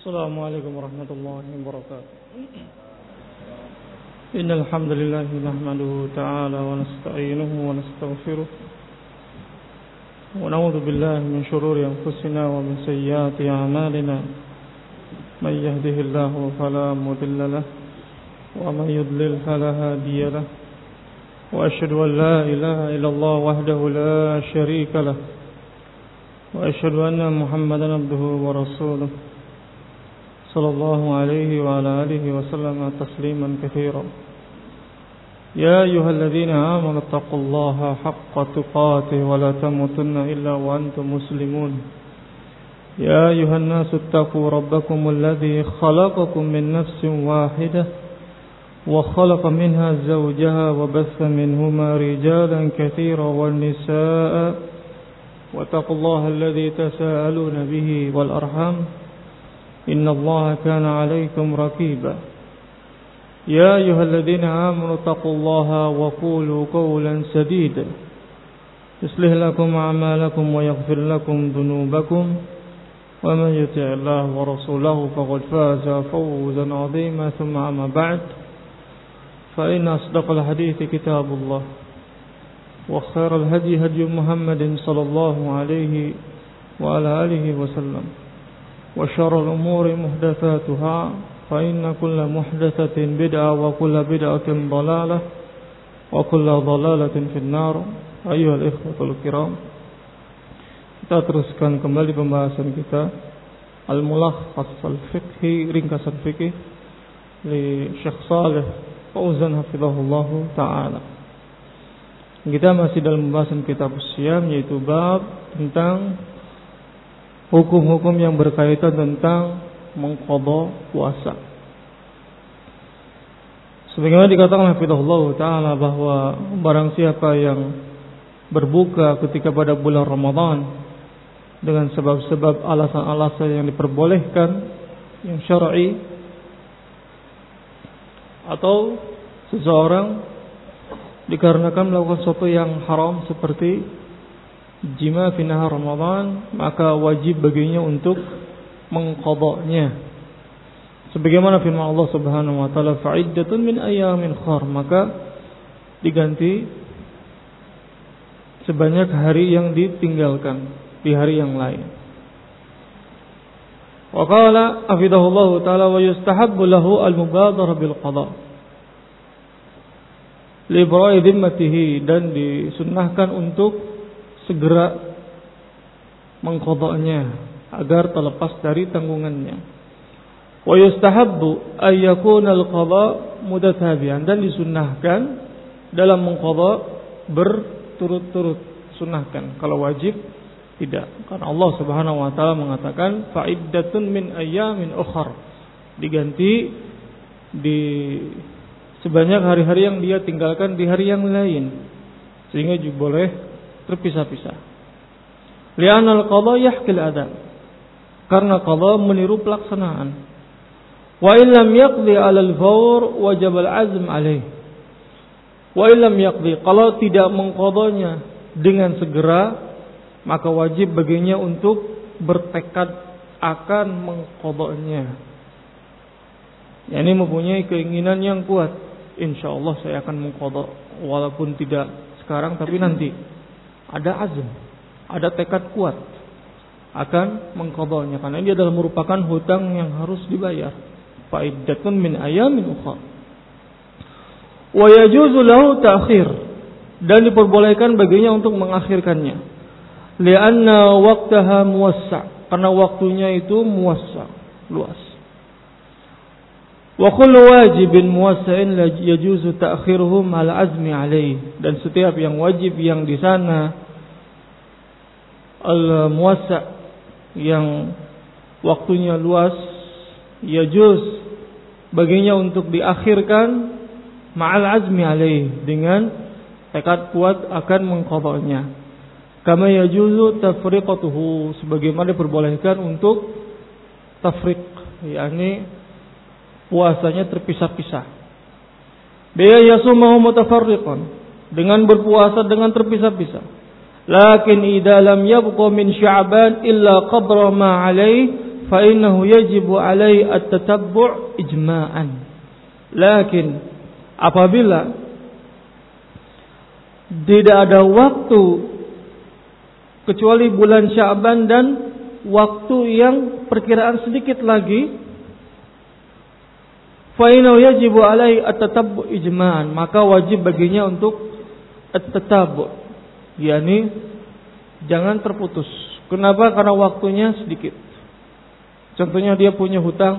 السلام عليكم ورحمة الله وبركاته. إن الحمد لله نحمده تعالى ونستعينه ونستغفره ونعوذ بالله من شرور أنفسنا ومن سيئات أعمالنا. من يهده الله فلا مضل له ومن يضلل فلا هادي له. وأشهد أن لا إله إلا الله وحده لا شريك له وأشهد أن محمدا عبده ورسوله صلى الله عليه وعلى آله وسلم تسليما كثيرا. يا أيها الذين آمنوا اتقوا الله حق تقاته ولا تموتن إلا وأنتم مسلمون. يا أيها الناس اتقوا ربكم الذي خلقكم من نفس واحدة وخلق منها زوجها وبث منهما رجالا كثيرا والنساء واتقوا الله الذي تساءلون به والأرحام إن الله كان عليكم رقيبا. يا أيها الذين آمنوا اتقوا الله وقولوا قولا سديدا يصلح لكم أعمالكم ويغفر لكم ذنوبكم ومن يطع الله ورسوله فقد فاز فوزا عظيما. ثم أما بعد فإن أصدق الحديث كتاب الله وخير الهدي هدي محمد صلى الله عليه وعلى آله وسلم وشر الأمور محدثاتها فإن كل محدثة بدعة وكل بدعة ضلالة وكل ضلالة في النار. أيها الإخوة الكرام, kita teruskan kembali pembahasan kita Al-Mulakhas Al-Fiqhi, ringkasan fikih li Syekh Shalih Fauzan hafizahullah ta'ala. Kita masih dalam pembahasan kitab Siyam, yaitu bab tentang hukum-hukum yang berkaitan tentang mengqadha puasa. Sebagaimana dikatakan hafizahullah ta'ala bahwa barang siapa yang berbuka ketika pada bulan Ramadan dengan sebab-sebab alasan-alasan yang diperbolehkan yang syar'i, atau seseorang dikarenakan melakukan sesuatu yang haram seperti jima fi nahar Ramadan, maka wajib baginya untuk mengqadanya. Sebagaimana firman Allah Subhanahu wa taala, fa'iddatun min ayyamin ukhar, maka diganti sebanyak hari yang ditinggalkan di hari yang lain. Wa qala afidahullahu taala wa yustahabbu lahu al-mubadarah bil qada li ibra'i dhimmatihi, dan disunnahkan untuk segera mengqadanya agar terlepas dari tanggungannya. Wa yustahabbu ay yakuna al-qada mutatabi'an, dan disunnahkan dalam mengqada berturut-turut, sunnahkan. Kalau wajib tidak, karena Allah Subhanahu wa taala mengatakan fa'iddatun min ayyamin ukhar, diganti di sebanyak hari-hari yang dia tinggalkan di hari yang lain, sehingga juga boleh terpisah-pisah. Li'anna al-qadha yahkil ada, karena qadha meniru pelaksanaan. Wa illam yaqdi 'ala al-fawr wajib al-'azm 'alaih. Wa illam yaqdi, kalau tidak mengqadanya dengan segera, maka wajib baginya untuk bertekad akan mengqadanya. Yani mempunyai keinginan yang kuat, insyaallah saya akan mengqadha, walaupun tidak sekarang tapi nanti. Ada azm, ada tekad kuat akan mengqadanya, karena ini adalah merupakan hutang yang harus dibayar. Fa'iddatun min ayamin ukhra. Wa yajuzu lahu ta'khir, dan diperbolehkan baginya untuk mengakhirkannya. Li'anna waqtaha muwassa', karena waktunya itu muwassa', luas. Wa kullu wajibin muwassa'in la yajuzu ta'khiruhu ma'al azmi 'alaih, dan setiap yang wajib yang di sana al-muwassa' yang waktunya luas, yajuz baginya untuk diakhirkan ma'al azmi 'alaih, dengan tekad kuat akan mengqadanya. Kama yajuzu tafriqatuhu, sebagaimana diperbolehkan untuk tafriq, yakni puasanya terpisah-pisah. Biya yasumahu mutafarriqan, dengan berpuasa dengan terpisah-pisah. Lakin idza lam yabqa min Sya'ban illa qadra ma 'alaihi fa innahu yajibu alaihi at-tatabbu' ijma'an. Lakin apabila tidak ada waktu kecuali bulan Sya'ban dan waktu yang perkiraan sedikit lagi, fa innahu yajibu alaihi at-tatabbu' ijma'an, maka wajib baginya untuk at-tatabbu', yakni jangan terputus. Kenapa? Karena waktunya sedikit. Contohnya dia punya hutang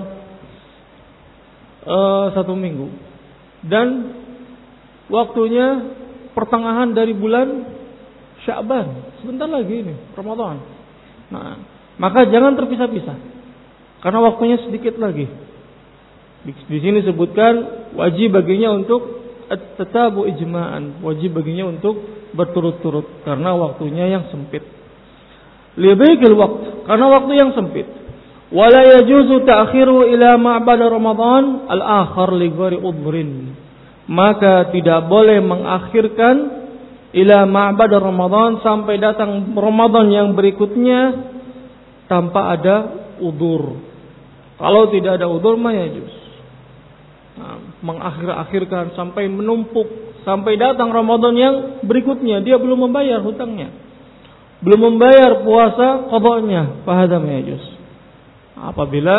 1 minggu dan waktunya pertengahan dari bulan Sya'ban, sebentar lagi ini Ramadan. Nah, maka jangan terpisah-pisah karena waktunya sedikit lagi. Di sini sebutkan wajib baginya untuk at-tatabu ijma'an, wajib baginya untuk berturut-turut karena waktunya yang sempit. Libaikil waqt, karena waktu yang sempit. Wala yajuzu ta'khiru ila ma'bad Ramadan al-akhar li ghairi udhrin. Maka tidak boleh mengakhirkan ila ma'bad Ramadan sampai datang Ramadan yang berikutnya tanpa ada udzur. Kalau tidak ada udzur mah yajuz. Mengakhir-akhirkan sampai menumpuk sampai datang Ramadan yang berikutnya dia belum membayar hutangnya, belum membayar puasa qadanya, fahadha yajuz. Apabila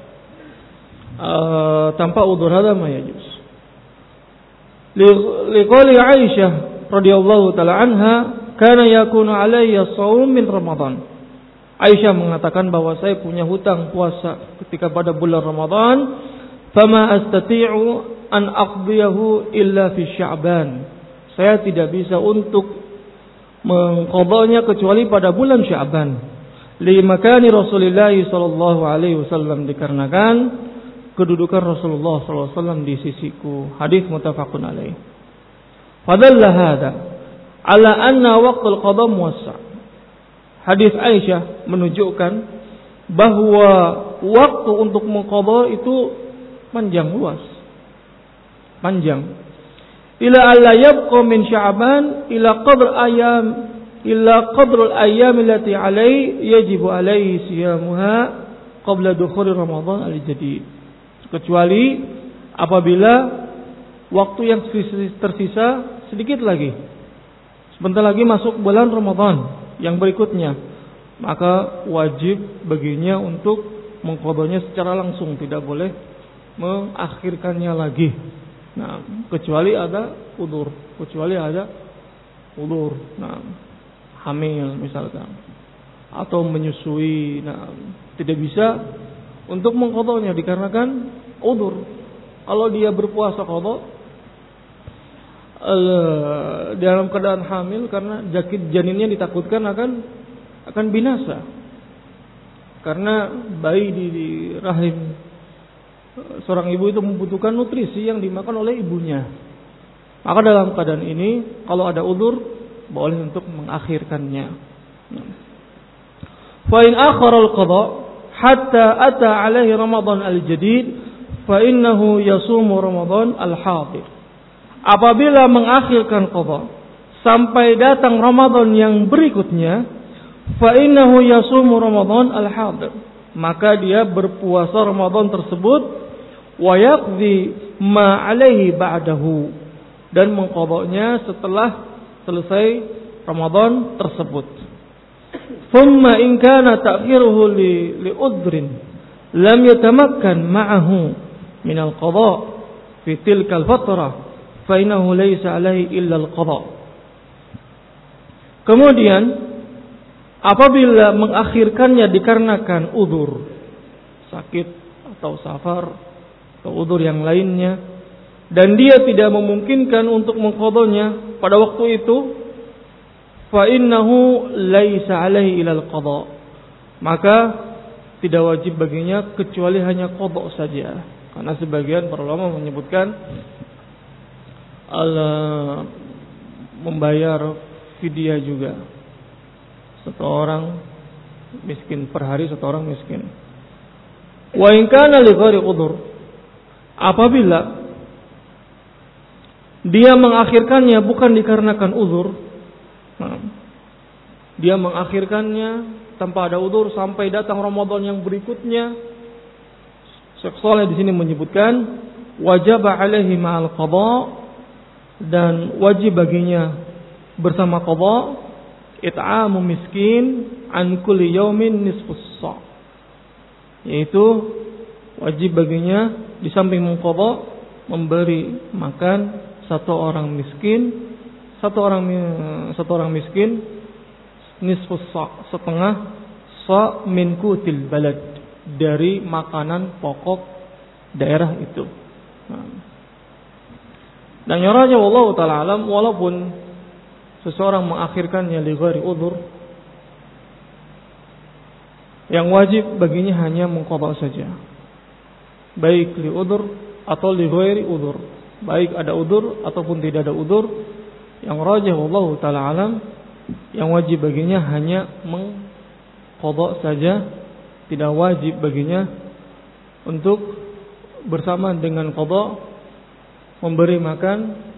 tanpa udzur hadha yajuz. Liqali Aisyah radhiyallahu taala anha, kana yakunu alayya shaum min Ramadan. Aisyah mengatakan bahwa saya punya hutang puasa ketika pada bulan Ramadan. Fama astati'u an aqdiyahu illa fi Sya'ban. Saya tidak bisa untuk mengqadanya kecuali pada bulan Sya'ban. Li makani Rasulullah sallallahu alaihi wasallam, dikarenakan kedudukan Rasulullah sallallahu alaihi wasallam di sisiku. Hadis muttafaqun alaih. Fadalla hada ala anna waqtul qada muwassa'. Hadis Aisyah menunjukkan bahwa waktu untuk mengqada itu panjang, luas, panjang. Ila alla yabqa min Sya'ban ila qadrul ayyam allati alaihi yajibu alaihi siyamuha qabla dukhul Ramadan al-jadid. Kecuali apabila waktu yang tersisa sedikit lagi, sebentar lagi masuk bulan Ramadan yang berikutnya, maka wajib baginya untuk mengqadanya secara langsung, tidak boleh mengakhirkannya lagi. Nah, kecuali ada udzur, nah, hamil misalkan atau menyusui, nah, tidak bisa untuk mengqadanya dikarenakan udzur. Kalau dia berpuasa qada dalam keadaan hamil karena jakit janinnya ditakutkan akan binasa karena bayi di rahim seorang ibu itu membutuhkan nutrisi yang dimakan oleh ibunya. Maka dalam keadaan ini kalau ada udzur boleh untuk mengakhirkannya. Fa in akhara al-qada hatta ata alaihi Ramadan al-jadid fa innahu yasumu Ramadan al-hadir. Apabila mengakhirkan qada sampai datang Ramadan yang berikutnya, fa innahu yasumu Ramadan al-hadir, maka dia berpuasa Ramadan tersebut, wa yaqdi ma alaihi ba'dahu, dan mengqadanya setelah selesai Ramadan tersebut. Thumma in kana ta'khiruhu li udhrin lam yatamakkan ma'ahu min al-qada fi tilka al-fatrah fa innahu laysa alaihi illa al-qada. Kemudian apabila mengakhirkannya dikarenakan udzur, sakit atau safar atau udzur yang lainnya, dan dia tidak memungkinkan untuk mengqadanya pada waktu itu, fa innahu laisa alaihi ilal qada, maka tidak wajib baginya kecuali hanya qada saja. Karena sebagian para ulama menyebutkan membayar fidyah juga. Satu orang miskin per hari, satu orang miskin. Wa in kana li ghairi udhur, apabila dia mengakhirkannya bukan dikarenakan uzur, dia mengakhirkannya tanpa ada udzur sampai datang Ramadan yang berikutnya. Syekh Shalih di sini menyebutkan wajib alaihi ma'al qada, dan wajib baginya bersama qada it'amu miskin an kulli yaumin nisfus sa', yaitu wajib baginya di samping mengqada memberi makan satu orang miskin nisfus sa', setengah sa' min kutil balad, dari makanan pokok daerah itu. Dan yang raja wallahu ta'ala alam, walaupun seseorang mengakhirkannya li ghairi udzur, yang wajib baginya hanya mengqada saja, baik li udzur atau li ghairi udzur, baik ada udzur ataupun tidak ada udzur. Yang rajih wallahu ta'ala alam, yang wajib baginya hanya mengqada saja, tidak wajib baginya untuk bersama dengan qada memberi makan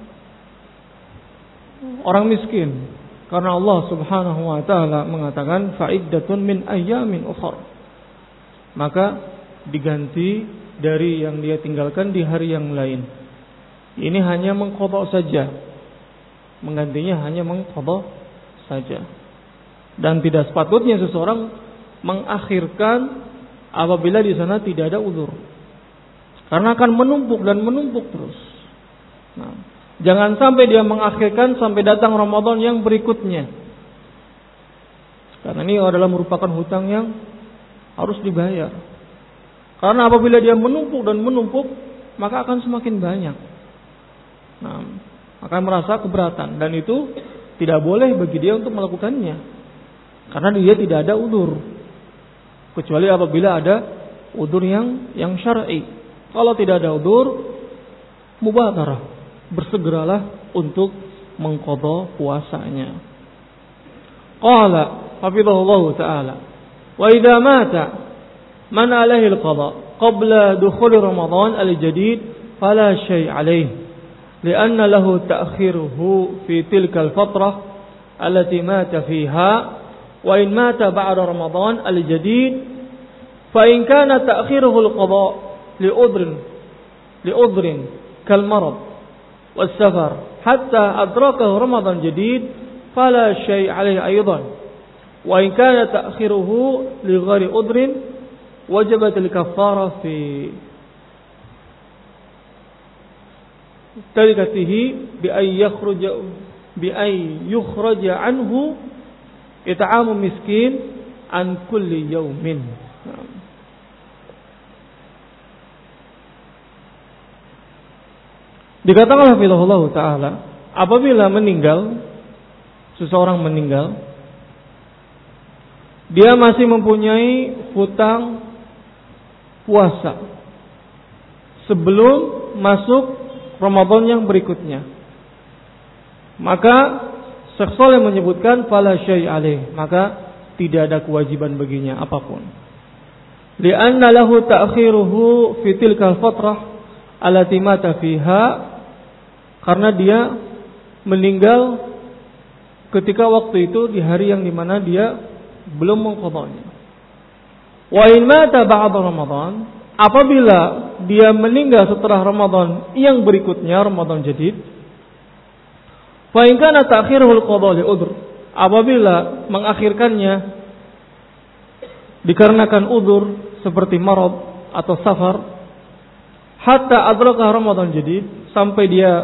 orang miskin, karena Allah Subhanahu wa taala mengatakan fa'iddatun min ayyamin ukhra, maka diganti dari yang dia tinggalkan di hari yang lain. Ini hanya mengqada saja, menggantinya hanya mengqada saja. Dan tidak sepatutnya seseorang mengakhirkan apabila di sana tidak ada udzur, karena akan menumpuk dan menumpuk terus. Nah, jangan sampai dia mengakhirkan sampai datang Ramadan yang berikutnya, karena ini adalah merupakan hutang yang harus dibayar. Karena apabila dia menumpuk dan menumpuk, maka akan semakin banyak. Nah, akan merasa keberatan, dan itu tidak boleh bagi dia untuk melakukannya, karena dia tidak ada udzur, kecuali apabila ada udzur yang syar'i. Kalau tidak ada udzur, mubadarah, bersegeralah untuk mengqada puasanya. Qala hafizahullah ta'ala, wa idza mata man alaihi al-qada qabla dukhul Ramadan al-jadid fala syai' alaihi, لأن له تأخيره في تلك الفترة التي مات فيها، وإن مات بعد رمضان الجديد فإن كان تأخيره القضاء لعذر كالمرض والسفر حتى أدركه رمضان جديد فلا شيء عليه أيضا، وإن كان تأخيره لغير عذر وجبت الكفارة في tarikatihi bi ay yukhraja anhu it'amu miskin an kulli yaumin. Dikatakan hafizahullah ta'ala, apabila seseorang meninggal, dia masih mempunyai hutang puasa sebelum masuk Ramadan yang berikutnya, maka Syekh Shalih menyebutkan fala syai' alaih, maka tidak ada kewajiban baginya apapun. Li'anna lahu ta'khiruhu fi tilka al-fatrah allati mata fiha, karena dia meninggal ketika waktu itu di hari yang dimana dia belum mengqadanya. Wa in mata ba'da Ramadan, apabila dia meninggal setelah Ramadan yang berikutnya, Ramadan jadid, fa in kana ta'khiruhul qada li udhr, apabila mengakhirkannya dikarenakan udzur seperti marad atau safar, hatta adraka Ramadan jadid, sampai dia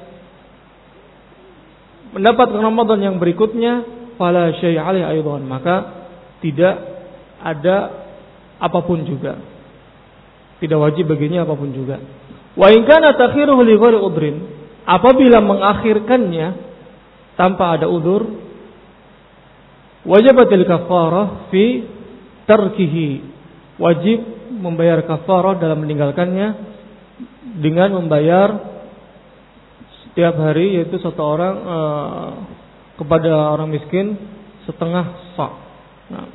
mendapatkan Ramadan yang berikutnya, fala syai' alaihi aidan, maka tidak ada apapun juga, tidak wajib baginya apapun juga. Wa in kana ta'khiruhu li ghairi udhrin, apabila mengakhirkannya tanpa ada udzur, wajibatil kafarah fi tarkihi, wajib membayar kafarah dalam meninggalkannya dengan membayar setiap hari, yaitu satu orang kepada orang miskin setengah sa'. Nah,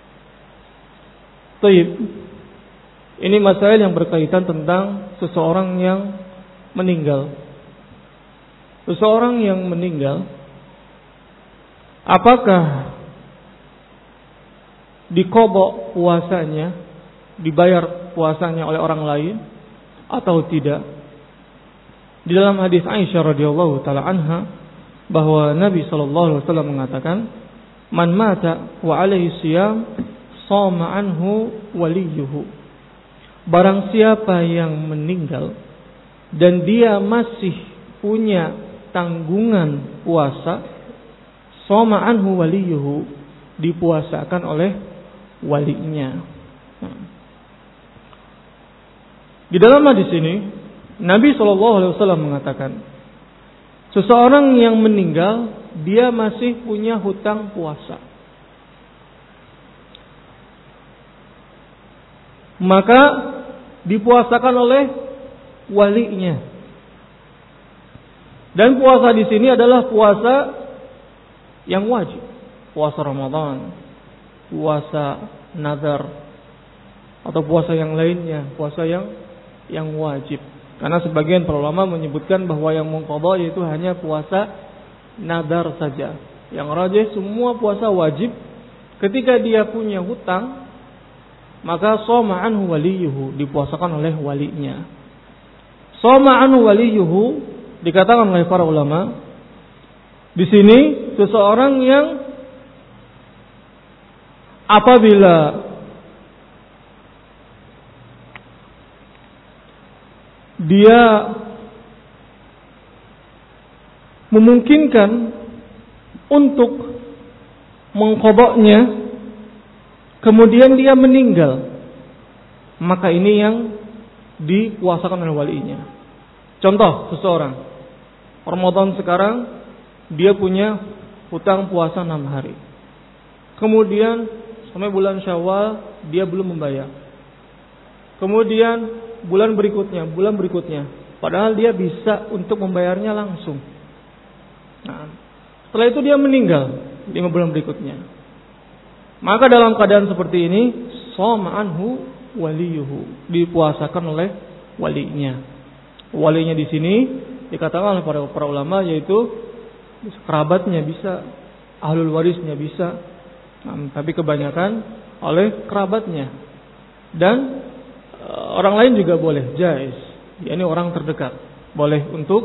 Taib. Ini masalah yang berkaitan tentang seseorang yang meninggal. Seseorang yang meninggal, apakah diqadha puasanya, dibayar puasanya oleh orang lain atau tidak. Di dalam hadis Aisyah radhiyallahu taala anha bahwa Nabi sallallahu alaihi wasallam mengatakan, "Man mata wa alaihi siyam, shama anhu waliyuhu." Barang siapa yang meninggal dan dia masih punya tanggungan puasa, shama anhu waliyuhu, dipuasakan oleh walinya. Di dalam hadis ini Nabi SAW mengatakan, seseorang yang meninggal dia masih punya hutang puasa, maka dipuasakan oleh walinya. Dan puasa di sini adalah puasa yang wajib, puasa Ramadan, puasa nazar, atau puasa yang lainnya, puasa yang wajib. Karena sebagian para ulama menyebutkan bahwa yang muqadha yaitu hanya puasa nazar saja. Yang rajih semua puasa wajib. Ketika dia punya hutang, maka shama anhu waliyuhu, dipuasakan oleh walinya. Shama anhu waliyuhu dikatakan oleh para ulama di sini seseorang yang apabila dia memungkinkan untuk mengqadhanya, kemudian dia meninggal, maka ini yang dipuasakan oleh walinya. Contoh, seseorang Ramadan sekarang dia punya hutang puasa 6 hari. Kemudian sampai bulan Syawal dia belum membayar. Kemudian bulan berikutnya, padahal dia bisa untuk membayarnya langsung. Nah, setelah itu dia meninggal 5 bulan berikutnya. Maka dalam keadaan seperti ini, shama anhu waliyuhu, dipuasakan oleh walinya. Walinya di sini dikatakan oleh para ulama yaitu kerabatnya bisa, ahlul warisnya bisa, tapi kebanyakan oleh kerabatnya. Dan orang lain juga boleh, jaiz. Ini orang terdekat boleh untuk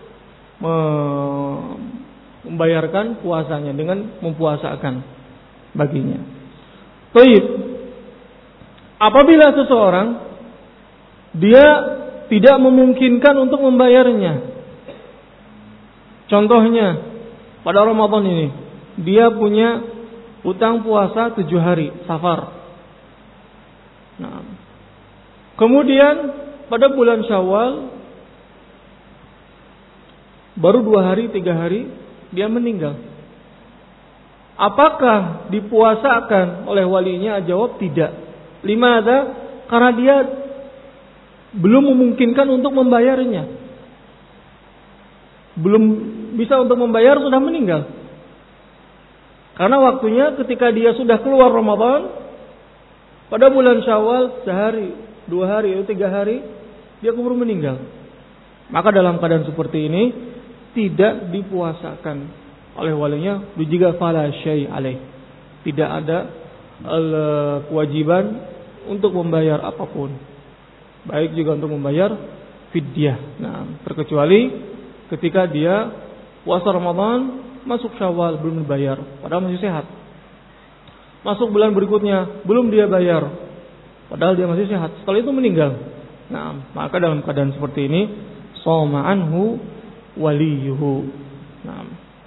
membayarkan puasanya dengan mempuasakan baginya. Baik. Apabila seseorang dia tidak memungkinkan untuk membayarnya, contohnya pada Ramadan ini dia punya hutang puasa 7 hari safar. Nah, kemudian pada bulan Syawal baru 2 hari 3 hari dia meninggal. Apakah dipuasakan oleh walinya? Jawab tidak. Limadha? Karena dia belum memungkinkan untuk membayarnya. Belum bisa untuk membayar, sudah meninggal. Karena waktunya ketika dia sudah keluar Ramadan, pada bulan Syawal sehari, 2 hari, 3 hari dia keburu meninggal. Maka dalam keadaan seperti ini tidak dipuasakan oleh walinya. Jika fala syai' alaih, tidak ada kewajiban untuk membayar apapun, baik juga untuk membayar fidyah. Nah, terkecuali ketika dia puasa Ramadan masuk Syawal belum dibayar, padahal masih sehat. Masuk bulan berikutnya belum dia bayar, padahal dia masih sehat. Setelah itu meninggal. Nah, maka dalam keadaan seperti ini shama anhu waliyuhu. Nah,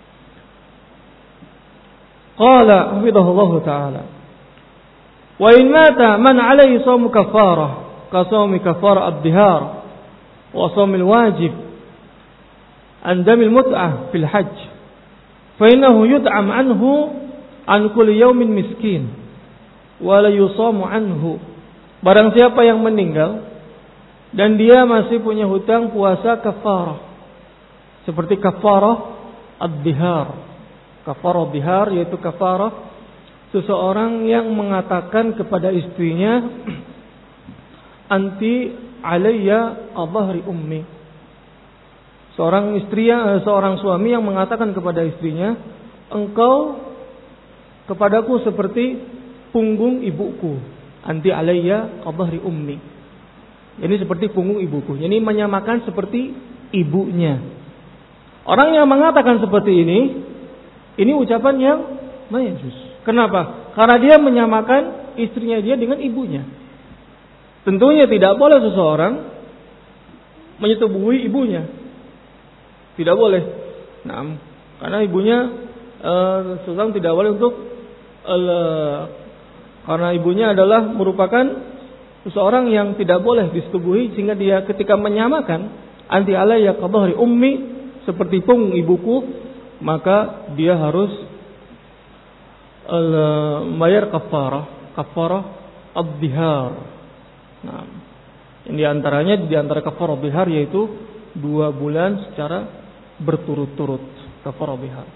qala hafidhahullahu ta'ala, wa in mata man alaihi shawmu kafarah ka shawmi kafarah ad-dihar wa shawmil wajib an damil mut'ah fil hajj fa innahu yut'am anhu an kulli yawmin miskin wa la yusamu anhu. Barang siapa yang meninggal dan dia masih punya hutang puasa kafarah, seperti kafarah ad-dihar. Kafarah ad-dihar yaitu kafarah seseorang yang mengatakan kepada istrinya, anti alayya adhari ummi. Seorang suami yang mengatakan kepada istrinya, engkau kepadaku seperti punggung ibuku. Anti alayya kadhri ummi. Ini seperti punggung ibuku. Ini menyamakan seperti ibunya. Orang yang mengatakan seperti ini ucapan yang mayjuz. Kenapa? Karena dia menyamakan istrinya dia dengan ibunya. Tentunya tidak boleh seseorang menyetubuhi ibunya. Tidak boleh. Nah, karena ibunya seseorang tidak boleh untuk karena ibunya adalah merupakan seseorang yang tidak boleh disetubuhi, sehingga dia ketika menyamakan anti alayya kadhri ummi seperti punggung ibuku, maka dia harus bayar kafarah ad-dihar. Nah, di antara kafarah ad-dihar yaitu 2 bulan secara berturut-turut, kafarah ad-dihar.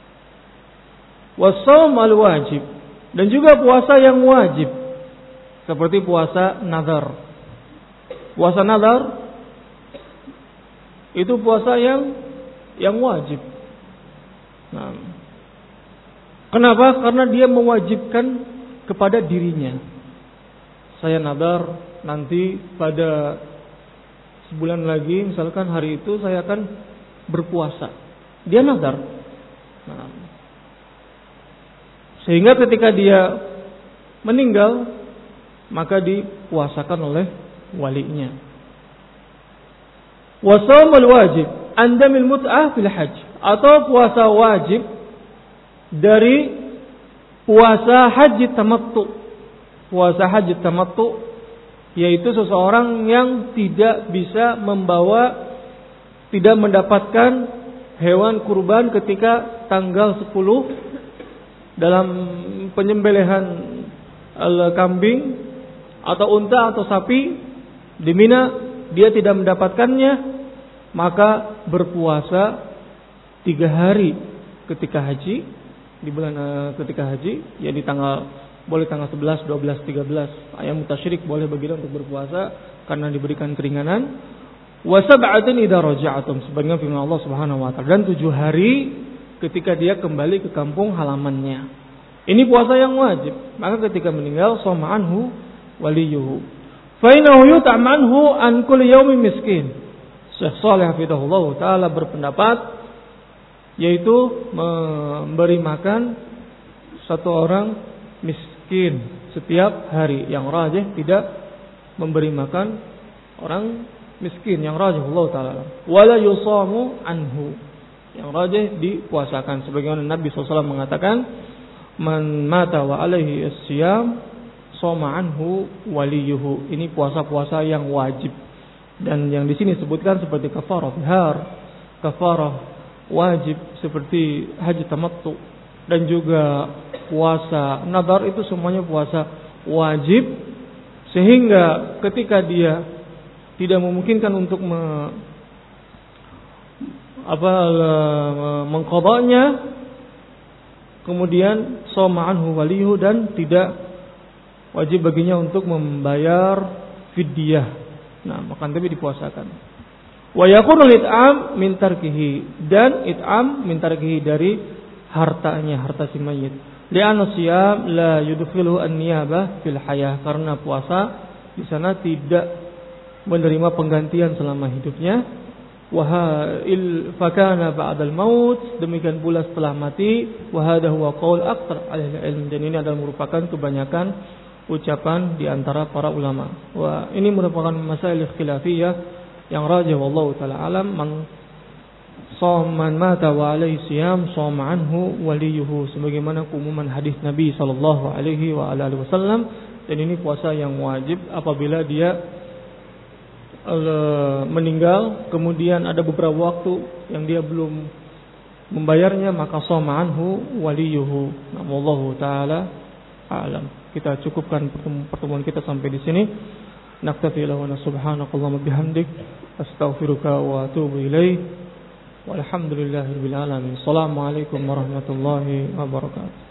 Wassaum al-wajib, dan juga puasa yang wajib seperti puasa nazar. Puasa nazar itu puasa yang wajib. Nah, kenapa? Karena dia mewajibkan kepada dirinya. Saya nazar nanti pada sebulan lagi, misalkan hari itu saya akan berpuasa. Dia nazar. Nah, sehingga ketika dia meninggal, maka dipuasakan oleh walinya. Wasaumul wajib andamil mut'ah fil hajj, atau puasa wajib dari puasa haji tamattu. Puasa haji tamattu yaitu seseorang yang tidak bisa tidak mendapatkan hewan kurban ketika tanggal 10 dalam penyembelihan kambing atau unta atau sapi di Mina, dia tidak mendapatkannya, maka berpuasa 3 hari ketika haji, di bulan ketika haji, ya di boleh tanggal 11, 12, 13 ayam tasyrik boleh bagi dia untuk berpuasa karena diberikan keringanan. Wa sab'atin idza raja'tum, sebagaimana firman Allah Subhanahu wa taala, dan 7 hari ketika dia kembali ke kampung halamannya. Ini puasa yang wajib. Maka ketika meninggal, shoma anhu waliyuhu. Fa innahu yut'am anhu an kulli yaumin miskin. Syekh Shalih hafizahullah taala berpendapat, yaitu memberi makan satu orang miskin setiap hari. Yang rajih tidak memberi makan orang miskin. Yang rajih Allah taala wala yusamu anhu. Yang rajih dipuasakan, sebagaimana Nabi SAW mengatakan, man mata wa alaihi as-siyam shoma anhu waliyuhu. Ini puasa-puasa yang wajib. Dan yang di sini sebutkan seperti kafarah dihar, kafarah wajib seperti haji tamattu, dan juga puasa nadar, itu semuanya puasa wajib. Sehingga ketika dia tidak memungkinkan untuk mengqadanya, kemudian shoma anhu waliyuhu, dan tidak wajib baginya untuk membayar fidyah. Nah, makan tapi dipuasakan. Wa yakunu it'am min tarkihi, dan it'am min tarkihi dari hartanya, harta si mayit. Li'anna siyam la yudkhilu an-niyabah fil hayah, karena puasa di sana tidak menerima penggantian selama hidupnya. Wahil fakana ba'dal maut, demikian pula setelah mati. Wahada huwa qaul aktsar ahli ilm, dan ini adalah merupakan kebanyakan ucapan di antara para ulama. Wah, ini merupakan masail khilafiyah yang rajih wallahu taala alam. Man mata wa alaihi siyam shoma anhu waliyuhu, sebagaimana keumuman hadis Nabi sallallahu alaihi wa alihi wasallam. Dan ini puasa yang wajib apabila dia meninggal, kemudian ada beberapa waktu yang dia belum membayarnya, maka shoma anhu waliyuhu. Wallahu taala alam. Kita cukupkan pertemuan kita sampai di sini. Naktafi lahu wa subhanakallahumma bihamdik, astaghfiruka wa atubu ilaik. Walhamdulillahirabbil alamin. Assalamualaikum warahmatullahi wabarakatuh.